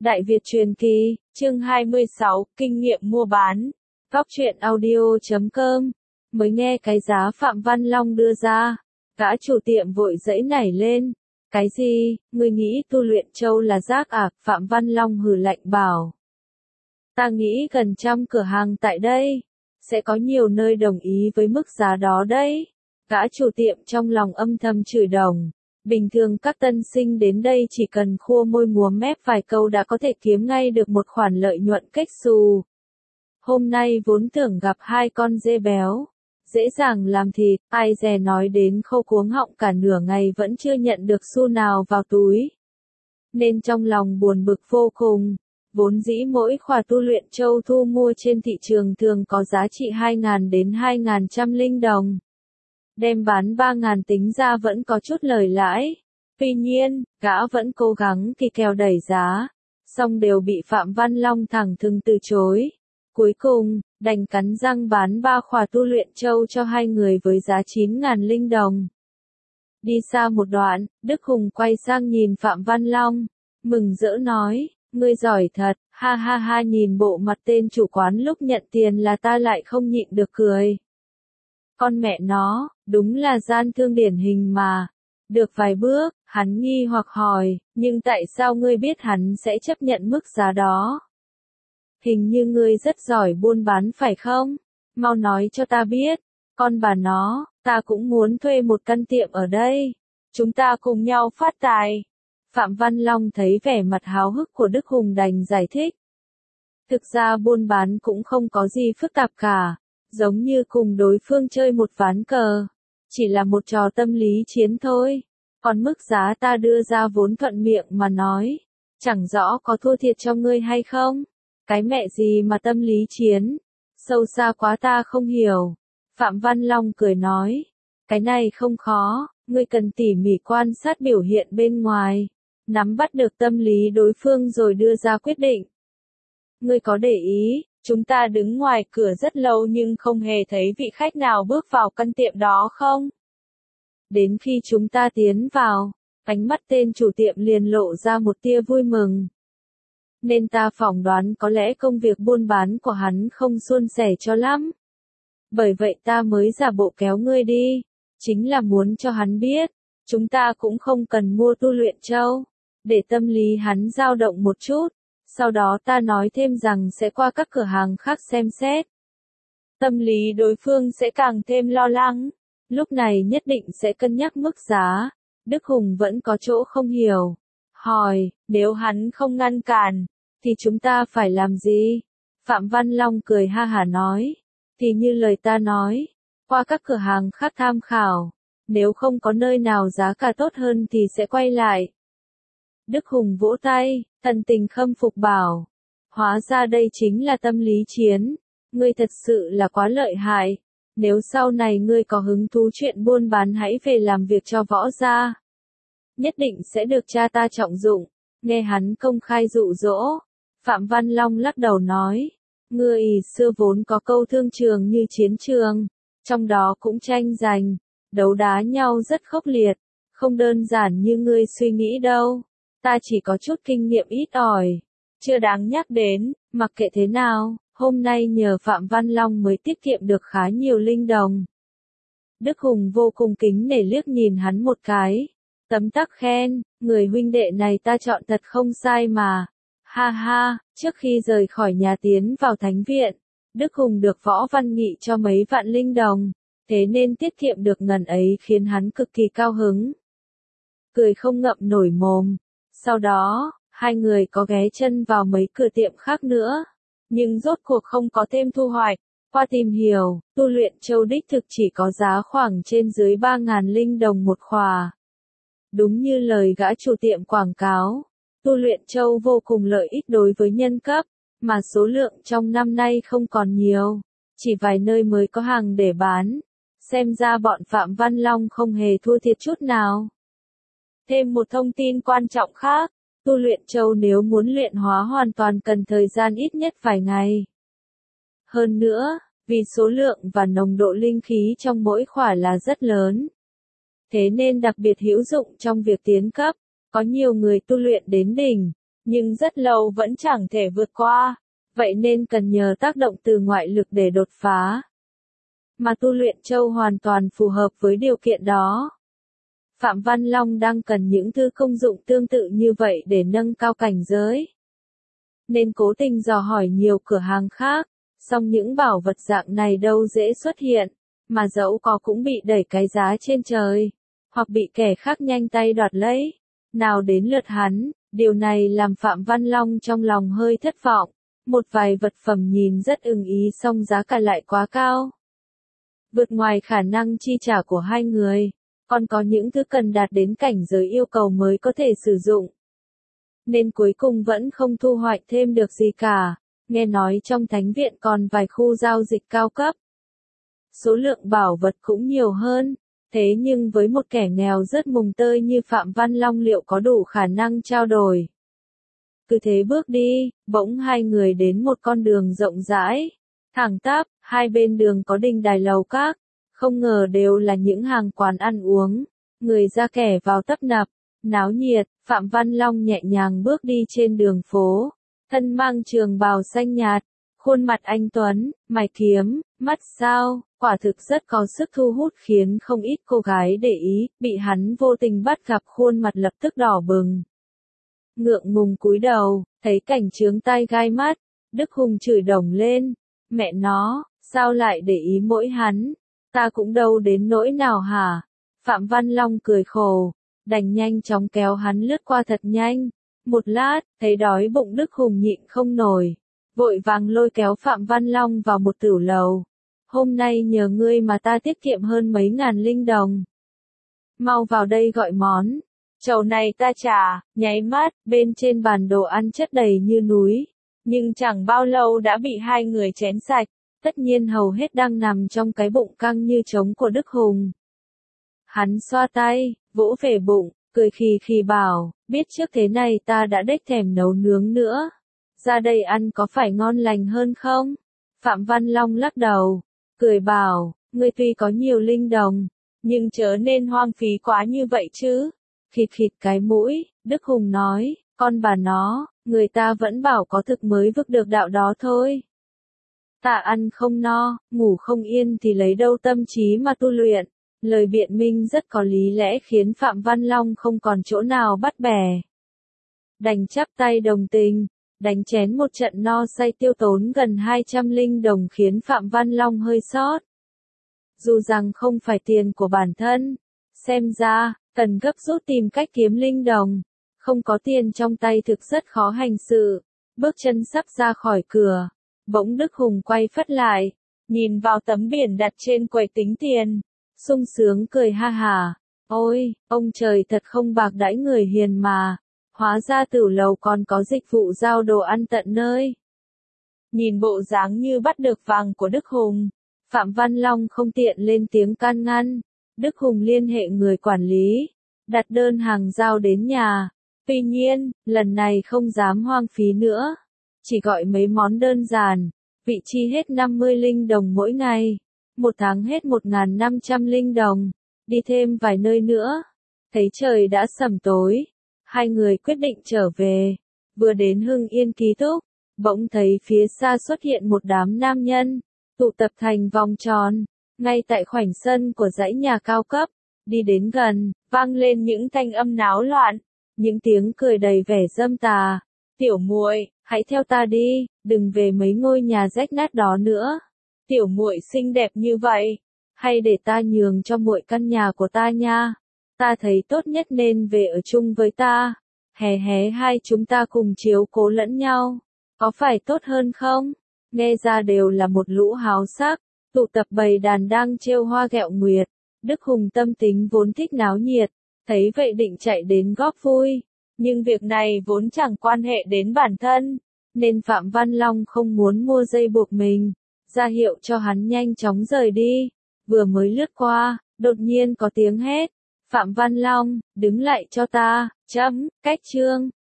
Đại Việt truyền kỳ, chương 26, kinh nghiệm mua bán. Góc truyện audio.com. Mới nghe cái giá Phạm Văn Long đưa ra, gã chủ tiệm vội giãy nảy lên. Cái gì, ngươi nghĩ tu luyện châu là rác à? Phạm Văn Long hừ lạnh bảo. Ta nghĩ gần trăm cửa hàng tại đây, sẽ có nhiều nơi đồng ý với mức giá đó đấy. Gã chủ tiệm trong lòng âm thầm chửi đồng. Bình thường các tân sinh đến đây chỉ cần khua môi múa mép vài câu đã có thể kiếm ngay được một khoản lợi nhuận kếch xù. Hôm nay vốn tưởng gặp hai con dê béo, dễ dàng làm thịt, ai dè nói đến khâu cuống họng cả nửa ngày vẫn chưa nhận được xu nào vào túi. Nên trong lòng buồn bực vô cùng, vốn dĩ mỗi khỏa tu luyện châu thu mua trên thị trường thường có giá trị 2.000 đến 2.100 đồng. Đem bán 3.000 tính ra vẫn có chút lời lãi. Tuy nhiên, gã vẫn cố gắng thì kèo đẩy giá, song đều bị Phạm Văn Long thẳng thừng từ chối. Cuối cùng, đành cắn răng bán 3 khỏa tu luyện châu cho hai người với giá 9.000 đồng. Đi xa một đoạn, Đức Hùng quay sang nhìn Phạm Văn Long, mừng rỡ nói, ngươi giỏi thật, ha ha ha. Nhìn bộ mặt tên chủ quán lúc nhận tiền là ta lại không nhịn được cười. Con mẹ nó, đúng là gian thương điển hình mà. Được vài bước, hắn nghi hoặc hỏi, nhưng tại sao ngươi biết hắn sẽ chấp nhận mức giá đó? Hình như ngươi rất giỏi buôn bán phải không? Mau nói cho ta biết. Con bà nó, ta cũng muốn thuê một căn tiệm ở đây. Chúng ta cùng nhau phát tài. Phạm Văn Long thấy vẻ mặt háo hức của Đức Hùng đành giải thích. Thực ra buôn bán cũng không có gì phức tạp cả. Giống như cùng đối phương chơi một ván cờ, chỉ là một trò tâm lý chiến thôi. Còn mức giá ta đưa ra vốn thuận miệng mà nói, chẳng rõ có thua thiệt cho ngươi hay không. Cái mẹ gì mà tâm lý chiến, sâu xa quá ta không hiểu. Phạm Văn Long cười nói, cái này không khó, ngươi cần tỉ mỉ quan sát biểu hiện bên ngoài, nắm bắt được tâm lý đối phương rồi đưa ra quyết định. Ngươi có để ý, chúng ta đứng ngoài cửa rất lâu nhưng không hề thấy vị khách nào bước vào căn tiệm đó không? Đến khi chúng ta tiến vào, ánh mắt tên chủ tiệm liền lộ ra một tia vui mừng. Nên ta phỏng đoán có lẽ công việc buôn bán của hắn không suôn sẻ cho lắm. Bởi vậy ta mới giả bộ kéo ngươi đi, chính là muốn cho hắn biết, chúng ta cũng không cần mua tu luyện châu, để tâm lý hắn dao động một chút. Sau đó ta nói thêm rằng sẽ qua các cửa hàng khác xem xét. Tâm lý đối phương sẽ càng thêm lo lắng. Lúc này nhất định sẽ cân nhắc mức giá. Đức Hùng vẫn có chỗ không hiểu. Hỏi, nếu hắn không ngăn cản, thì chúng ta phải làm gì? Phạm Văn Long cười ha hả nói. Thì như lời ta nói, qua các cửa hàng khác tham khảo. Nếu không có nơi nào giá cả tốt hơn thì sẽ quay lại. Đức Hùng vỗ tay, thần tình khâm phục bảo. Hóa ra đây chính là tâm lý chiến. Ngươi thật sự là quá lợi hại. Nếu sau này ngươi có hứng thú chuyện buôn bán hãy về làm việc cho võ gia. Nhất định sẽ được cha ta trọng dụng. Nghe hắn công khai dụ dỗ. Phạm Văn Long lắc đầu nói. Ngươi xưa vốn có câu thương trường như chiến trường. Trong đó cũng tranh giành, đấu đá nhau rất khốc liệt. Không đơn giản như ngươi suy nghĩ đâu. Ta chỉ có chút kinh nghiệm ít ỏi, chưa đáng nhắc đến. Mặc kệ thế nào, hôm nay nhờ Phạm Văn Long mới tiết kiệm được khá nhiều linh đồng. Đức Hùng vô cùng kính nể liếc nhìn hắn một cái, tấm tắc khen, người huynh đệ này ta chọn thật không sai mà. Ha ha, trước khi rời khỏi nhà tiến vào thánh viện, Đức Hùng được Võ Văn Nghị cho mấy vạn linh đồng, thế nên tiết kiệm được ngần ấy khiến hắn cực kỳ cao hứng. Cười không ngậm nổi mồm. Sau đó, hai người có ghé chân vào mấy cửa tiệm khác nữa, nhưng rốt cuộc không có thêm thu hoạch. Qua tìm hiểu, tu luyện châu đích thực chỉ có giá khoảng trên dưới 3.000 đồng một khỏa. Đúng như lời gã chủ tiệm quảng cáo, tu luyện châu vô cùng lợi ích đối với nhân cấp, mà số lượng trong năm nay không còn nhiều, chỉ vài nơi mới có hàng để bán. Xem ra bọn Phạm Văn Long không hề thua thiệt chút nào. Thêm một thông tin quan trọng khác, tu luyện châu nếu muốn luyện hóa hoàn toàn cần thời gian ít nhất vài ngày. Hơn nữa, vì số lượng và nồng độ linh khí trong mỗi khỏa là rất lớn. Thế nên đặc biệt hữu dụng trong việc tiến cấp, có nhiều người tu luyện đến đỉnh, nhưng rất lâu vẫn chẳng thể vượt qua, vậy nên cần nhờ tác động từ ngoại lực để đột phá. Mà tu luyện châu hoàn toàn phù hợp với điều kiện đó. Phạm Văn Long đang cần những thứ công dụng tương tự như vậy để nâng cao cảnh giới. Nên cố tình dò hỏi nhiều cửa hàng khác, song những bảo vật dạng này đâu dễ xuất hiện, mà dẫu có cũng bị đẩy cái giá trên trời, hoặc bị kẻ khác nhanh tay đoạt lấy. Nào đến lượt hắn, điều này làm Phạm Văn Long trong lòng hơi thất vọng, một vài vật phẩm nhìn rất ưng ý song giá cả lại quá cao. Vượt ngoài khả năng chi trả của hai người, còn có những thứ cần đạt đến cảnh giới yêu cầu mới có thể sử dụng. Nên cuối cùng vẫn không thu hoạch thêm được gì cả, nghe nói trong thánh viện còn vài khu giao dịch cao cấp. Số lượng bảo vật cũng nhiều hơn, thế nhưng với một kẻ nghèo rất mùng tơi như Phạm Văn Long liệu có đủ khả năng trao đổi. Cứ thế bước đi, bỗng hai người đến một con đường rộng rãi, thẳng tắp, hai bên đường có đình đài lầu các, không ngờ đều là những hàng quán ăn uống, người ra kẻ vào tấp nập, náo nhiệt. Phạm Văn Long nhẹ nhàng bước đi trên đường phố, thân mang trường bào xanh nhạt, khuôn mặt anh tuấn, mày kiếm, mắt sao, quả thực rất có sức thu hút khiến không ít cô gái để ý, bị hắn vô tình bắt gặp khuôn mặt lập tức đỏ bừng. Ngượng ngùng cúi đầu, thấy cảnh chướng tai gai mắt, Đức Hùng chửi đồng lên, mẹ nó, sao lại để ý mỗi hắn, ta cũng đâu đến nỗi nào hả? Phạm Văn Long cười khổ, đành nhanh chóng kéo hắn lướt qua thật nhanh. Một lát, thấy đói bụng Đức Hùng nhịn không nổi, vội vàng lôi kéo Phạm Văn Long vào một tửu lầu. Hôm nay nhờ ngươi mà ta tiết kiệm hơn mấy ngàn linh đồng. Mau vào đây gọi món. Chầu này ta trả, nháy mắt, bên trên bàn đồ ăn chất đầy như núi. Nhưng chẳng bao lâu đã bị hai người chén sạch, tất nhiên hầu hết đang nằm trong cái bụng căng như trống của Đức Hùng. Hắn xoa tay, vỗ về bụng, cười khì khì bảo, biết trước thế này ta đã đếch thèm nấu nướng nữa. Ra đây ăn có phải ngon lành hơn không? Phạm Văn Long lắc đầu, cười bảo, ngươi tuy có nhiều linh đồng, nhưng chớ nên hoang phí quá như vậy chứ. Khịt khịt cái mũi, Đức Hùng nói, con bà nó, người ta vẫn bảo có thực mới vực được đạo đó thôi. Ta ăn không no, ngủ không yên thì lấy đâu tâm trí mà tu luyện. Lời biện minh rất có lý lẽ khiến Phạm Văn Long không còn chỗ nào bắt bẻ. Đành chắp tay đồng tình, đánh chén một trận no say tiêu tốn gần 200 linh đồng khiến Phạm Văn Long hơi sót. Dù rằng không phải tiền của bản thân, xem ra, cần gấp rút tìm cách kiếm linh đồng. Không có tiền trong tay thực rất khó hành sự. Bước chân sắp ra khỏi cửa, bỗng Đức Hùng quay phất lại, nhìn vào tấm biển đặt trên quầy tính tiền, sung sướng cười ha hả. Ôi, ông trời thật không bạc đãi người hiền mà. Hóa ra tửu lầu còn có dịch vụ giao đồ ăn tận nơi. Nhìn bộ dáng như bắt được vàng của Đức Hùng, Phạm Văn Long không tiện lên tiếng can ngăn. Đức Hùng liên hệ người quản lý, đặt đơn hàng giao đến nhà. Tuy nhiên, lần này không dám hoang phí nữa. Chỉ gọi mấy món đơn giản, vị chi hết 50 linh đồng mỗi ngày. Một tháng hết 1.500 linh đồng. Đi thêm vài nơi nữa. Thấy trời đã sẩm tối. Hai người quyết định trở về. Vừa đến Hưng Yên ký túc, bỗng thấy phía xa xuất hiện một đám nam nhân, tụ tập thành vòng tròn, ngay tại khoảnh sân của dãy nhà cao cấp. Đi đến gần, vang lên những thanh âm náo loạn, những tiếng cười đầy vẻ dâm tà. Tiểu muội, hãy theo ta đi, đừng về mấy ngôi nhà rách nát đó nữa. Tiểu muội xinh đẹp như vậy, hay để ta nhường cho muội căn nhà của ta nha. Ta thấy tốt nhất nên về ở chung với ta. Hè hé hai chúng ta cùng chiếu cố lẫn nhau. Có phải tốt hơn không? Nghe ra đều là một lũ háo sắc, tụ tập bầy đàn đang trêu hoa ghẹo nguyệt. Đức Hùng tâm tính vốn thích náo nhiệt, thấy vậy định chạy đến góp vui. Nhưng việc này vốn chẳng quan hệ đến bản thân, nên Phạm Văn Long không muốn mua dây buộc mình, ra hiệu cho hắn nhanh chóng rời đi. Vừa mới lướt qua, đột nhiên có tiếng hét. Phạm Văn Long, đứng lại cho ta, cách chương.